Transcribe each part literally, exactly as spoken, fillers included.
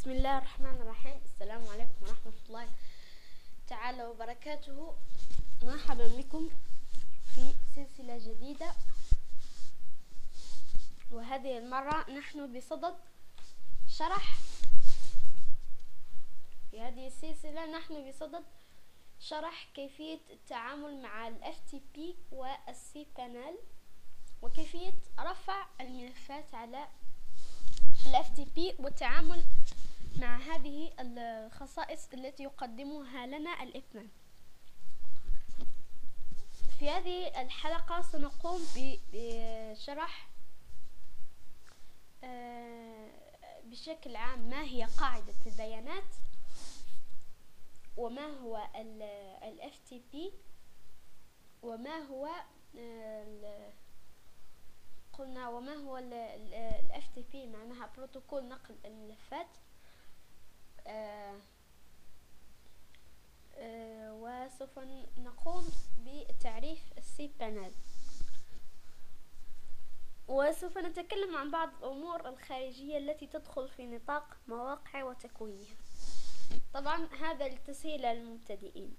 بسم الله الرحمن الرحيم. السلام عليكم ورحمة الله تعالى وبركاته. مرحبا بكم في سلسلة جديدة، وهذه المرة نحن بصدد شرح في هذه السلسلة نحن بصدد شرح كيفية التعامل مع ال إف تي بي وال cPanel، وكيفية رفع الملفات على ال إف تي بي والتعامل مع هذه الخصائص التي يقدمها لنا الاثنان. في هذه الحلقة سنقوم بشرح بشكل عام ما هي قاعدة البيانات، وما هو ال إف تي بي، وما هو قلنا وما هو ال إف تي بي معناها بروتوكول نقل الملفات. آه آه وسوف نقوم بتعريف cPanel، وسوف نتكلم عن بعض الأمور الخارجية التي تدخل في نطاق مواقع وتكوينها، طبعا هذا لتسهيل المبتدئين.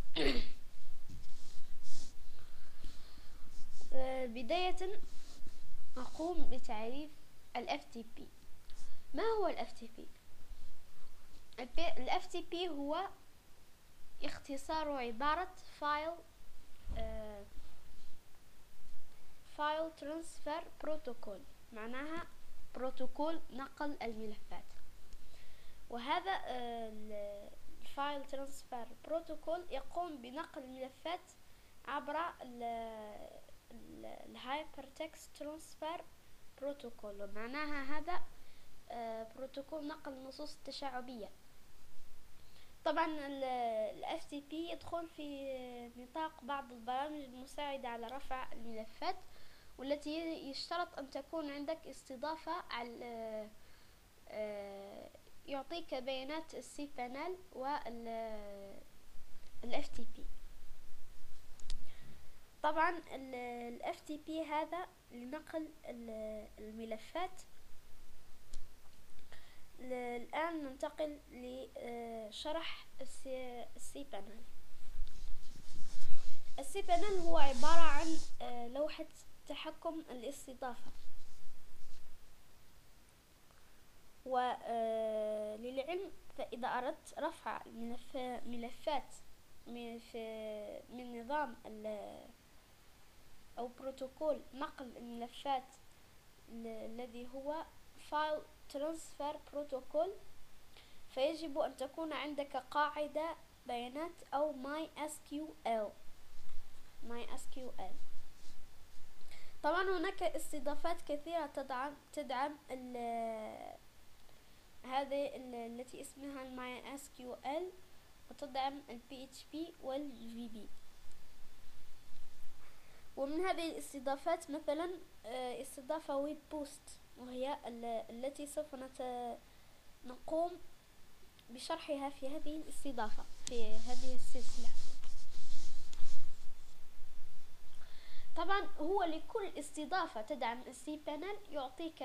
آه بداية أقوم بتعريف ال إف تي بي. ما هو ال إف تي بي؟ ال إف تي بي هو اختصار عبارة فايل فايل ترانسفير بروتوكول، معناها بروتوكول نقل الملفات. وهذا الفايل ترانسفير بروتوكول يقوم بنقل الملفات عبر الهايبر تكست ترانسفير بروتوكول، ومعناها هذا بروتوكول نقل النصوص التشعبية. طبعا ال إف تي بي يدخل في نطاق بعض البرامج المساعدة على رفع الملفات، والتي يشترط أن تكون عندك استضافة على يعطيك بيانات cPanel وال إف تي بي. طبعا ال إف تي بي هذا لنقل الملفات. الآن ننتقل لشرح cPanel. cPanel هو عبارة عن لوحة تحكم الاستضافة، وللعلم فإذا أردت رفع ملفات من نظام أو بروتوكول نقل الملفات الذي هو فايل ترانسفير بروتوكول، فيجب أن تكون عندك قاعدة بيانات أو ماي إس كيو إل. ماي إس كيو إل طبعا هناك استضافات كثيرة تدعم تدعم ال هذه التي اسمها الماي إس كيو إل، وتدعم ال بي إتش بي وال في بي. ومن هذه الاستضافات مثلا استضافة ويب بوست، وهي التي سوف نقوم بشرحها في هذه الاستضافة في هذه السلسلة. طبعا هو لكل استضافة تدعم cPanel يعطيك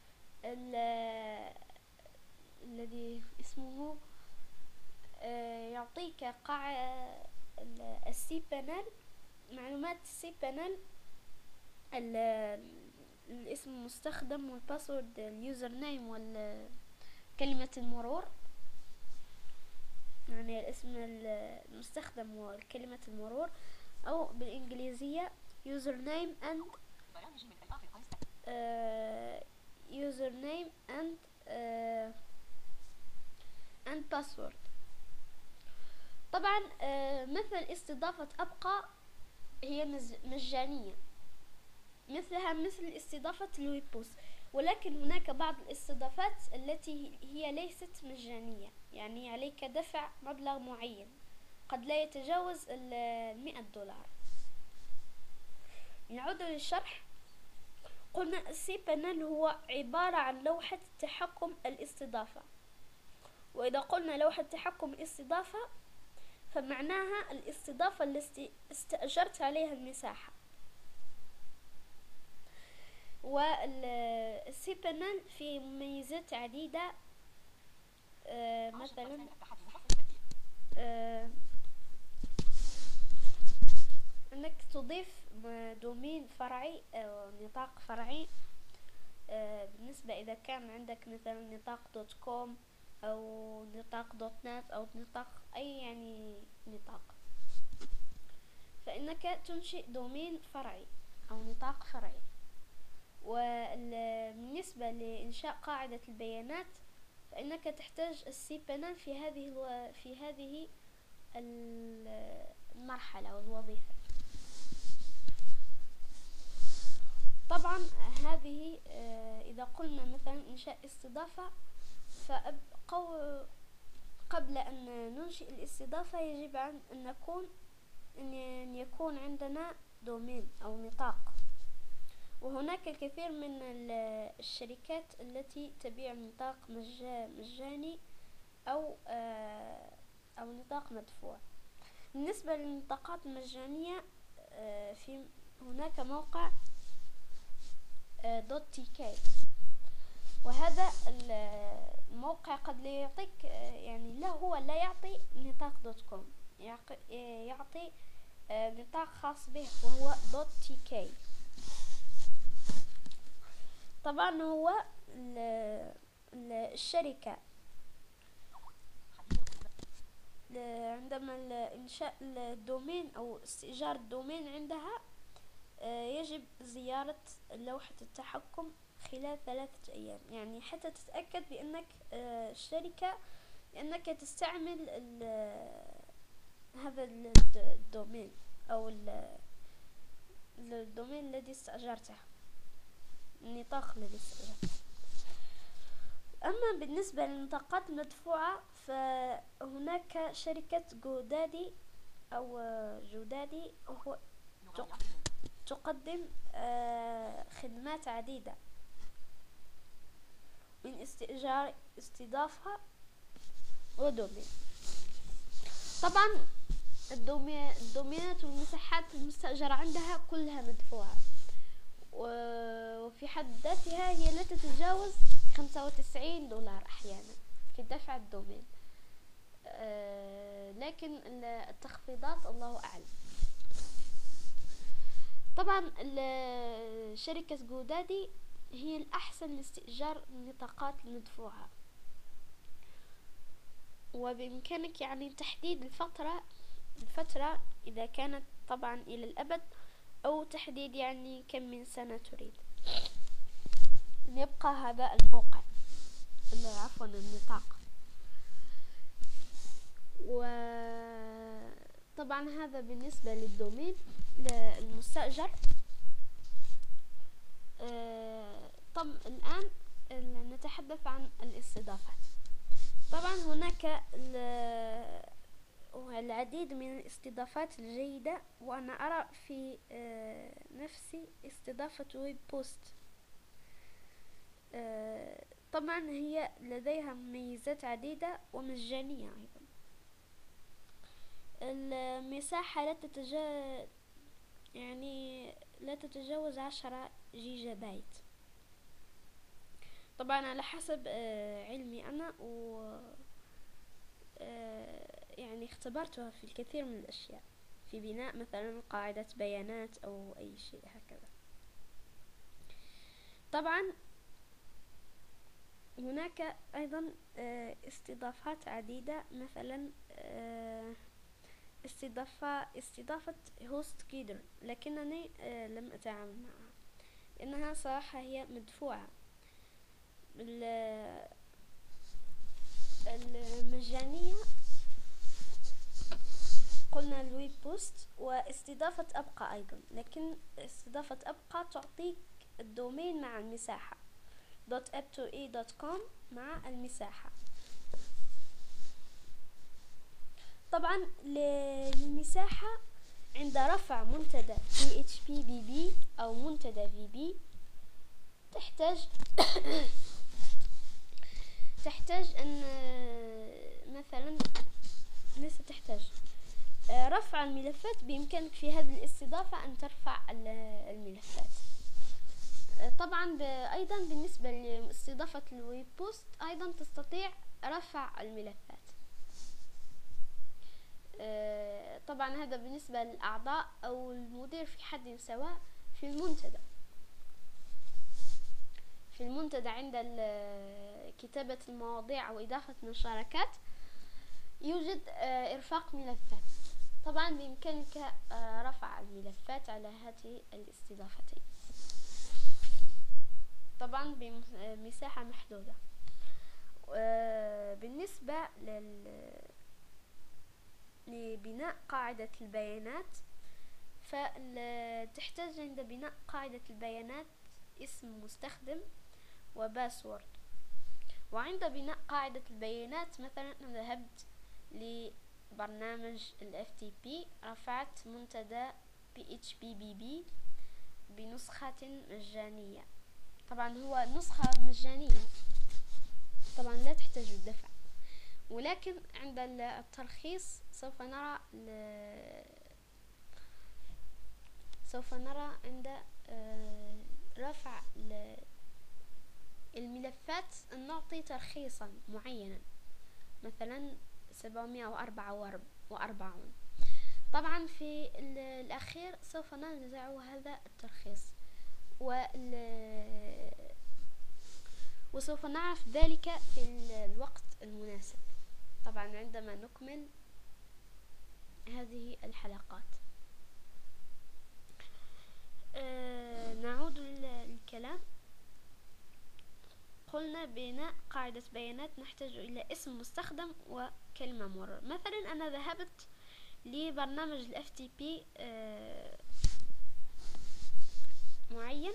الذي اسمه يعطيك قاعدة cPanel، معلومات cPanel، الاسم المستخدم والباسورد، اليوزر نيم وكلمة المرور، يعني الاسم المستخدم وكلمة المرور، أو بالإنجليزية username and uh, username and uh, and password. طبعا uh, مثل استضافة أبقى هي مجانية، مثلها مثل استضافة الويب بوست، ولكن هناك بعض الاستضافات التي هي ليست مجانية، يعني عليك دفع مبلغ معين قد لا يتجاوز المئة دولار. نعود للشرح. قلنا cPanel هو عبارة عن لوحة تحكم الاستضافة، وإذا قلنا لوحة تحكم الاستضافة فمعناها الاستضافة التي استأجرت عليها المساحة. والcPanel فيه مميزات عديدة آه مثلا آه انك تضيف دومين فرعي او نطاق فرعي. آه بالنسبة اذا كان عندك مثلا نطاق دوت كوم او نطاق دوت نت او نطاق اي يعني نطاق، فانك تنشئ دومين فرعي او نطاق فرعي. وبالنسبة لإنشاء قاعدة البيانات فإنك تحتاج السي بانل في هذه الو... في هذه المرحلة أو الوظيفة. طبعا هذه إذا قلنا مثلا إنشاء استضافة، فقبل أن ننشئ الاستضافة يجب أن نكون أن يكون عندنا دومين أو نطاق. وهناك الكثير من الشركات التي تبيع نطاق مجاني أو أو نطاق مدفوع. بالنسبة للنطاقات المجانية في هناك موقع دوت تي كي، وهذا الموقع قد لا يعطيك يعني لا هو لا يعطي نطاق دوت كوم، يعطي نطاق خاص به وهو دوت تي كي. طبعا هو الشركة عندما إنشاء الدومين أو استئجار الدومين عندها يجب زيارة لوحة التحكم خلال ثلاثة أيام، يعني حتى تتأكد بأنك الشركة أنك تستعمل هذا الدومين أو الدومين الذي استأجرته، النطاق الذي استأجرته. أما بالنسبة للنطاقات المدفوعة فهناك شركة جودادي أو جودادي هو تقدم خدمات عديدة من استئجار استضافة ودومين. طبعا الدومينات والمساحات المستأجرة عندها كلها مدفوعة، وفي حد ذاتها هي لا تتجاوز خمسة وتسعين دولار أحيانا في دفع الدومين، لكن التخفيضات الله أعلم. طبعا شركة جودادي هي الأحسن لاستئجار النطاقات المدفوعة، وبإمكانك يعني تحديد الفترة الفترة إذا كانت طبعا إلى الأبد، أو تحديد يعني كم من سنة تريد أن يبقى هذا الموقع عفوا النطاق. وطبعا هذا بالنسبة للدومين المستأجر. طب الآن نتحدث عن الاستضافات. طبعا هناك العديد من الاستضافات الجيدة، وأنا أرى في نفسي استضافة ويب بوست. طبعا هي لديها مميزات عديدة ومجانية أيضا. المساحة لا تتجاوز يعني لا تتجاوز عشرة جيجا بايت، طبعا على حسب علمي أنا، و يعني اختبرتها في الكثير من الأشياء في بناء مثلا قاعدة بيانات أو أي شيء هكذا. طبعا هناك أيضا استضافات عديدة، مثلا استضافة استضافة هوست كيدر، لكنني لم أتعامل معها لأنها صراحة هي مدفوعة. المجانية قلنا الويب بوست، واستضافة أبقى أيضا، لكن استضافة أبقى تعطيك الدومين مع المساحة دوت اب تو اي دوت كوم مع المساحة. طبعا للمساحة عند رفع منتدى بي اتش بي بي بي أو منتدى في بي تحتاج تحتاج أن مثلا ليس تحتاج رفع الملفات. بإمكانك في هذه الاستضافة أن ترفع الملفات. طبعا ايضا بالنسبة لاستضافة الويب بوست ايضا تستطيع رفع الملفات. طبعا هذا بالنسبة للأعضاء أو المدير في حد سواء. في المنتدى في المنتدى عند كتابة المواضيع أو إضافة مشاركات يوجد إرفاق ملفات. طبعا بإمكانك رفع الملفات على هذه الاستضافتين، طبعا بمساحة محدودة. بالنسبة لل لبناء قاعدة البيانات، فتحتاج عند بناء قاعدة البيانات اسم مستخدم وباسورد. وعند بناء قاعدة البيانات مثلا أنا ذهبت لبرنامج ال إف تي بي، رفعت منتدى بي إتش بي بي بي بنسخة مجانية. طبعا هو نسخة مجانية طبعا لا تحتاج الدفع، ولكن عند الترخيص سوف نرى سوف نرى عند رفع الملفات أن نعطي ترخيصا معينا، مثلا سبعمائة وأربعة وأربعين. طبعا في الأخير سوف ننزع هذا الترخيص، وسوف نعرف ذلك في الوقت المناسب، طبعا عندما نكمل هذه الحلقات. أه نعود للكلام. قلنا بناء قاعدة بيانات نحتاج إلى اسم مستخدم وكلمة مرور. مثلا أنا ذهبت لبرنامج ال إف تي بي أه معين،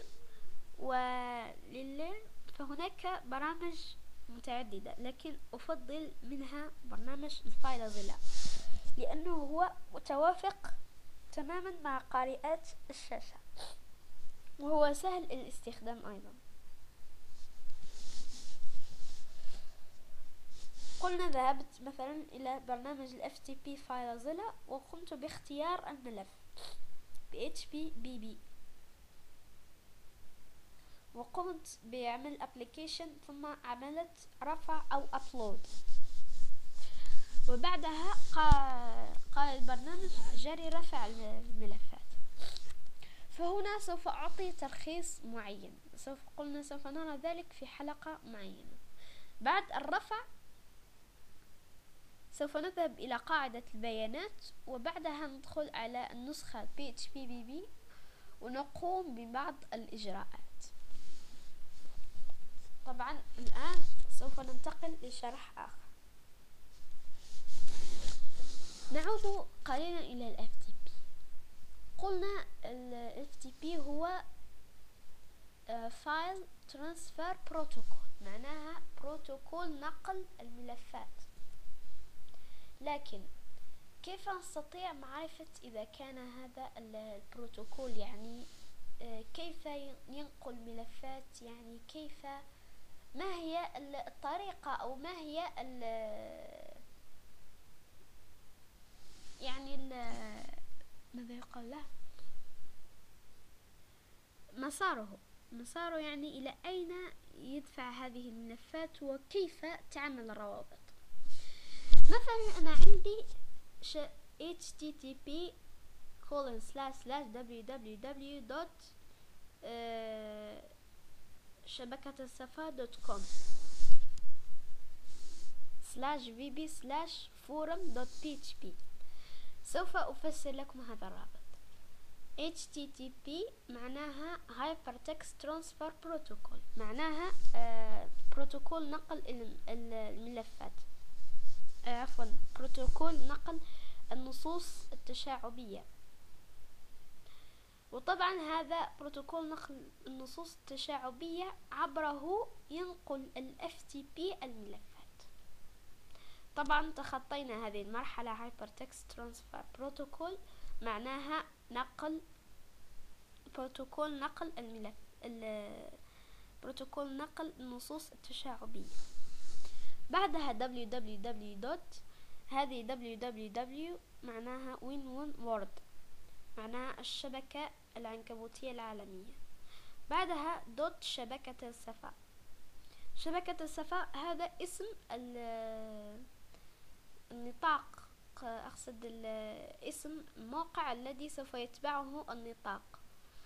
ولله فهناك برامج متعددة، لكن أفضل منها برنامج الفايلزilla لأنه هو متوافق تماما مع قارئات الشاشة، وهو سهل الاستخدام أيضا. قلنا ذهبت مثلا إلى برنامج ال إف تي بي فايلزilla وقمت باختيار الملف بي إتش بي بي بي، وقمت بعمل ابليكيشن، ثم عملت رفع أو أبلود، وبعدها قال البرنامج جري رفع الملفات. فهنا سوف أعطي ترخيص معين، سوف قلنا سوف نرى ذلك في حلقة معينة. بعد الرفع سوف نذهب إلى قاعدة البيانات، وبعدها ندخل على النسخة بي إتش بي بي بي ونقوم ببعض الإجراءات. طبعا الآن سوف ننتقل لشرح آخر. نعود قليلا إلى ال إف تي بي. قلنا ال إف تي بي هو فايل ترانسفير بروتوكول، معناها بروتوكول نقل الملفات. لكن كيف نستطيع معرفة إذا كان هذا البروتوكول يعني كيف ينقل ملفات، يعني كيف ما هي الطريقة أو ما هي ال يعني ال ماذا يقال له مساره مساره يعني إلى أين يدفع هذه الملفات وكيف تعمل الروابط. مثلا أنا عندي إتش تي تي بي كولن سلاش سلاش دبليو دبليو دبليو دوت شبكة الصفا دوت كوم سلاش في بي سلاش فورم دوت بي اتش بي. سوف أفسر لكم هذا الرابط. إتش تي تي بي معناها Hypertext Transfer Protocol، معناها آه بروتوكول نقل الملفات، آه عفوا بروتوكول نقل النصوص التشعبية. وطبعا هذا بروتوكول نقل النصوص التشعبية عبره ينقل ال إف تي بي الملفات. طبعا تخطينا هذه المرحلة. Hypertext Transfer Protocol معناها نقل بروتوكول نقل الملف بروتوكول نقل النصوص التشعبية. بعدها دبليو دبليو دبليو دوت، هذه دبليو دبليو دبليو معناها وين وين وورد، معناها الشبكة العنكبوتية العالمية. بعدها دوت شبكة الصفاء. شبكة الصفاء هذا اسم النطاق، أقصد اسم الموقع الذي سوف يتبعه النطاق.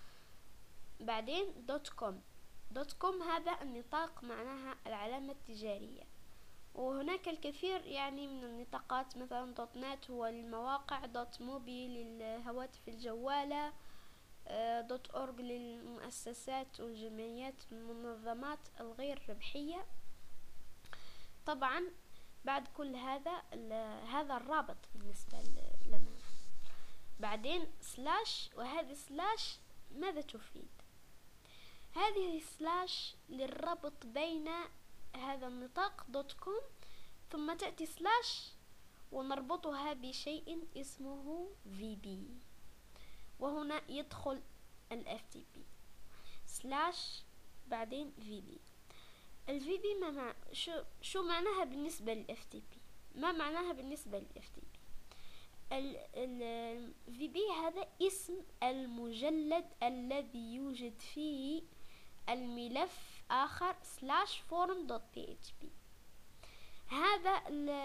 بعدين دوت كوم. دوت كوم هذا النطاق معناها العلامة التجارية، وهناك الكثير يعني من النطاقات، مثلا دوت نت هو للمواقع، دوت موبي للهواتف الجوالة، دوت أورج للمؤسسات والجمعيات المنظمات الغير ربحية. طبعا بعد كل هذا هذا الرابط بالنسبة لنا. بعدين سلاش، وهذه سلاش ماذا تفيد؟ هذه سلاش للربط بين هذا النطاق دوت كوم، ثم تأتي سلاش ونربطها بشيء اسمه في بي، وهنا يدخل ال إف تي بي سلاش بعدين في بي. ال في بي ما مع... شو شو معناها بالنسبة لل إف تي بي؟ ما معناها بالنسبة لل إف تي بي؟ ال ال في بي هذا اسم المجلد الذي يوجد فيه الملف آخر سلاش فورم دوت بي اتش بي. هذا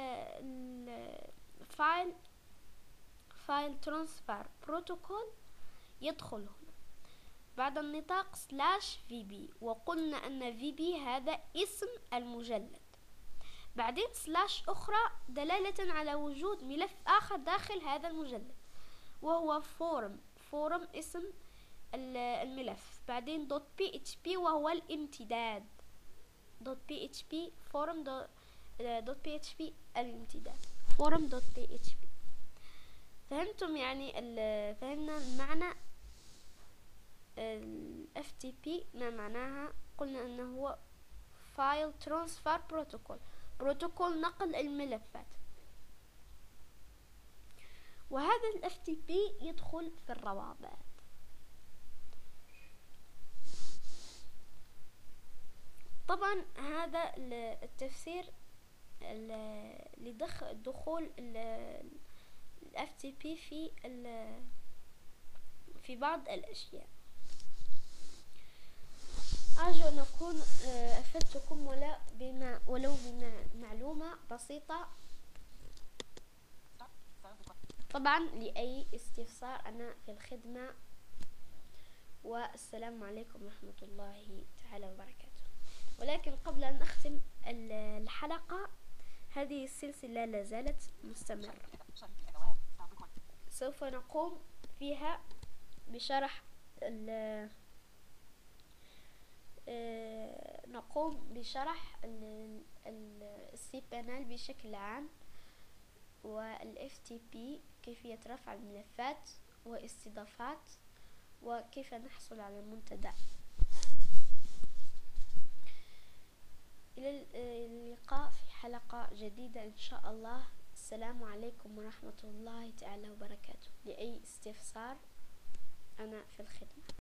الفايل فايل ترانسفير بروتوكول يدخل هنا بعد النطاق سلاش في بي، وقلنا أن في بي هذا اسم المجلد. بعدين سلاش أخرى دلالة على وجود ملف آخر داخل هذا المجلد وهو فورم. فورم اسم الملف. بعدين دوت بي اتش بي وهو الامتداد. دوت بي اتش بي فورم دوت بي اتش بي الامتداد فورم دوت بي اتش بي. فهمتم يعني فهمنا المعنى ال إف تي بي ما معناها؟ قلنا انه هو فايل ترانسفير بروتوكول، بروتوكول نقل الملفات. وهذا ال إف تي بي يدخل في الروابط. طبعا هذا التفسير لدخول ال إف تي بي في في بعض الأشياء. أرجو أن أكون أفدتكم ولا بما ولو بمعلومة بسيطة. طبعا لأي استفسار أنا في الخدمة، والسلام عليكم ورحمة الله تعالى وبركاته. ولكن قبل أن أختم الحلقة، هذه السلسلة لا زالت مستمرة، سوف نقوم فيها بشرح نقوم بشرح السي بانل بشكل عام، وال إف تي بي كيفية رفع الملفات واستضافات، وكيف نحصل على المنتدى. إلى اللقاء في حلقة جديدة إن شاء الله. السلام عليكم ورحمة الله تعالى وبركاته. لأي استفسار أنا في الخدمة.